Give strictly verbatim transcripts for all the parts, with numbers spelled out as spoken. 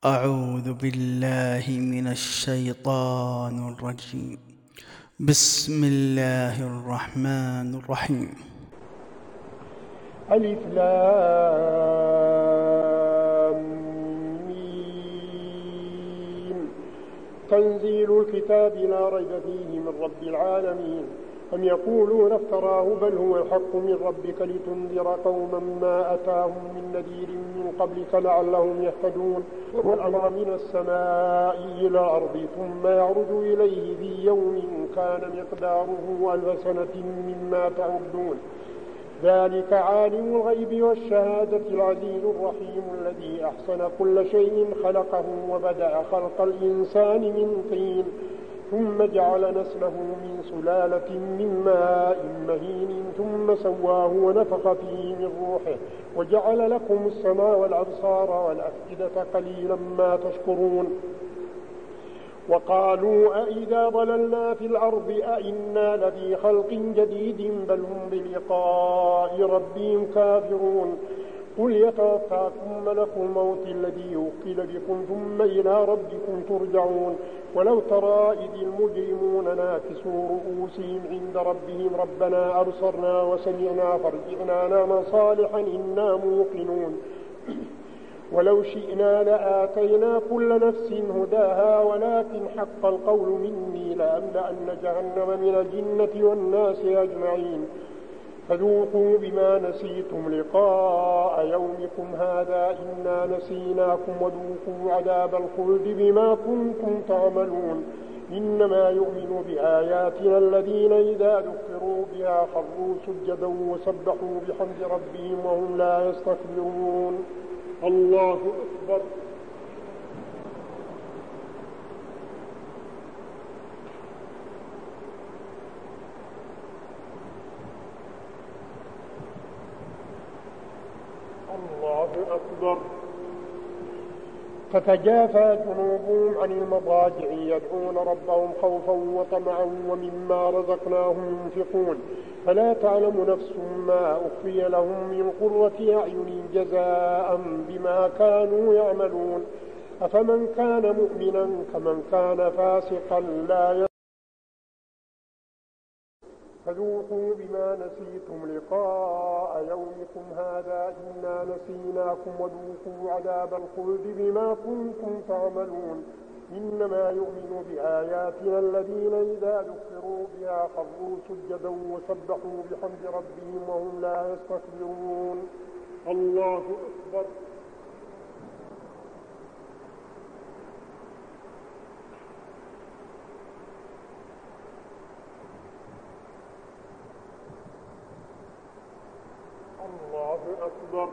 أعوذ بالله من الشيطان الرجيم. بسم الله الرحمن الرحيم. ألف لام ميم. تنزيل الكتاب لا ريب فيه من رب العالمين. أم يقولون افتراه بل هو الحق من ربك لتنذر قوما ما أتاهم من نذير من قبلك لعلهم يهتدون. والأمر من السماء إلى الأرض ثم يعرج إليه في يوم كان مقداره ألف سنة مما تعدون. ذلك عالم الغيب والشهادة العزيز الرحيم الذي أحسن كل شيء خلقه وبدأ خلق الإنسان من طين ثم جعل نسله من سلالة من ماء مهين ثم سواه ونفخ فيه من روحه وجعل لكم السمع والأبصار والأفئدة قليلا ما تشكرون. وقالوا أئذا ضللنا في الأرض أئنا لفي خلق جديد بل هم بلقاء ربهم كافرون. قل يتوفاكم ملك الموت الذي يوكل بكم ثم إلى ربكم ترجعون. ولو ترى إذ المجرمون ناكسوا رؤوسهم عند ربهم ربنا أبصرنا وسمعنا فارجعنا نعمل صالحا إنا موقنون. ولو شئنا لآتينا كل نفس هداها ولكن حق القول مني لأملأن جهنم من الجنة والناس أجمعين. فذوقوا بما نسيتم لقاء يومكم هذا إنا نسيناكم وذوقوا عذاب الخلد بما كنتم تعملون. إنما يؤمن بآياتنا الذين إذا ذكروا بها خروا سجدا وسبحوا بحمد ربهم وهم لا يستكبرون. الله أكبر. الله أكبر. تتجافى جنوبهم عن المضاجع يدعون ربهم خوفا وطمعا ومما رزقناهم ينفقون. فلا تعلم نفس ما أخفي لهم من قرة أعين جزاء بما كانوا يعملون. أفمن كان مؤمنا كمن كان فاسقا لا يستوون. فذوقوا بما نسيتم لقاء يومكم هذا إنا نسيناكم وذوقوا عذاب الخلد بما كنتم تعملون. إنما يؤمن بآياتنا الذين إذا ذكروا بها خروا سجدا وسبحوا بحمد ربهم وهم لا يستكبرون. الله أكبر. الله أكبر.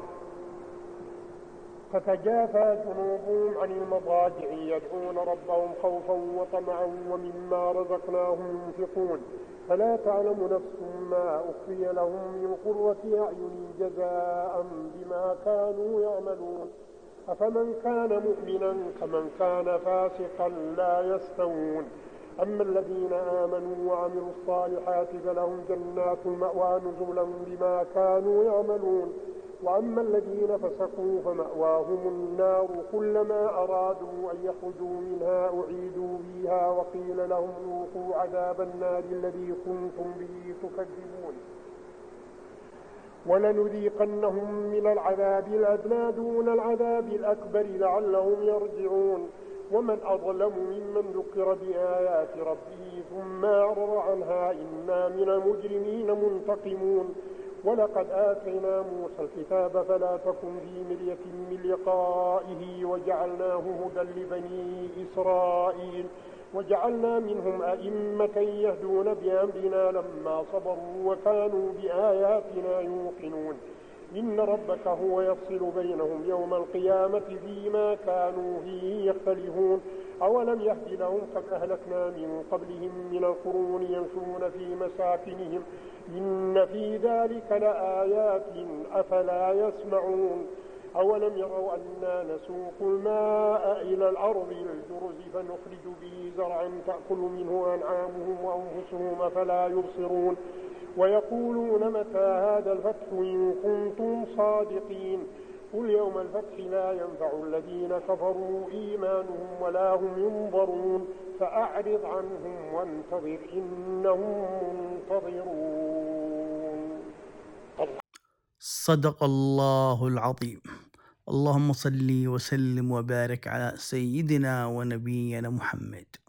تتجافى جنوبهم عن المضاجع يدعون ربهم خوفا وطمعا ومما رزقناهم ينفقون. فلا تعلم نفس ما أخفي لهم من قرة أعين جزاء بما كانوا يعملون. أفمن كان مؤمنا كمن كان فاسقا لا يستوون. أما الذين آمنوا وعملوا الصالحات فلهم جنات المأوى نزلا بما كانوا يعملون. وأما الذين فسقوا فمأواهم النار كلما أرادوا أن يخرجوا منها أعيدوا فيها وقيل لهم ذوقوا عذاب النار الذي كنتم به تكذبون. ولنذيقنهم من العذاب الأدنى دون العذاب الأكبر لعلهم يرجعون. ومن أظلم ممن ذكر بآيات ربه ثم أعرض عنها إنا من المجرمين منتقمون. ولقد آتينا موسى الكتاب فلا تكن في مرية من لقائه وجعلناه هدى لبني إسرائيل وجعلنا منهم أئمة يهدون بأمرنا لما صبروا وكانوا بآياتنا يوقنون. إن ربك هو يفصل بينهم يوم القيامة فيما كانوا فيه يختلفون. أولم يهد لهم قد أهلكنا من قبلهم من القرون يمشون في مساكنهم إن في ذلك لآيات أفلا يسمعون. أولم يروا أنا نسوق الماء إلى الأرض الجرز فنخرج به زرعا تأكل منه أنعامهم وأنفسهم أفلا يبصرون. ويقولون متى هذا الفتح إن كنتم صادقين. قل يوم الفتح لا ينفع الذين كفروا إيمانهم ولا هم ينظرون فأعرض عنهم وانتظر إنهم منتظرون. صدق الله العظيم. اللهم صل وسلم وبارك على سيدنا ونبينا محمد.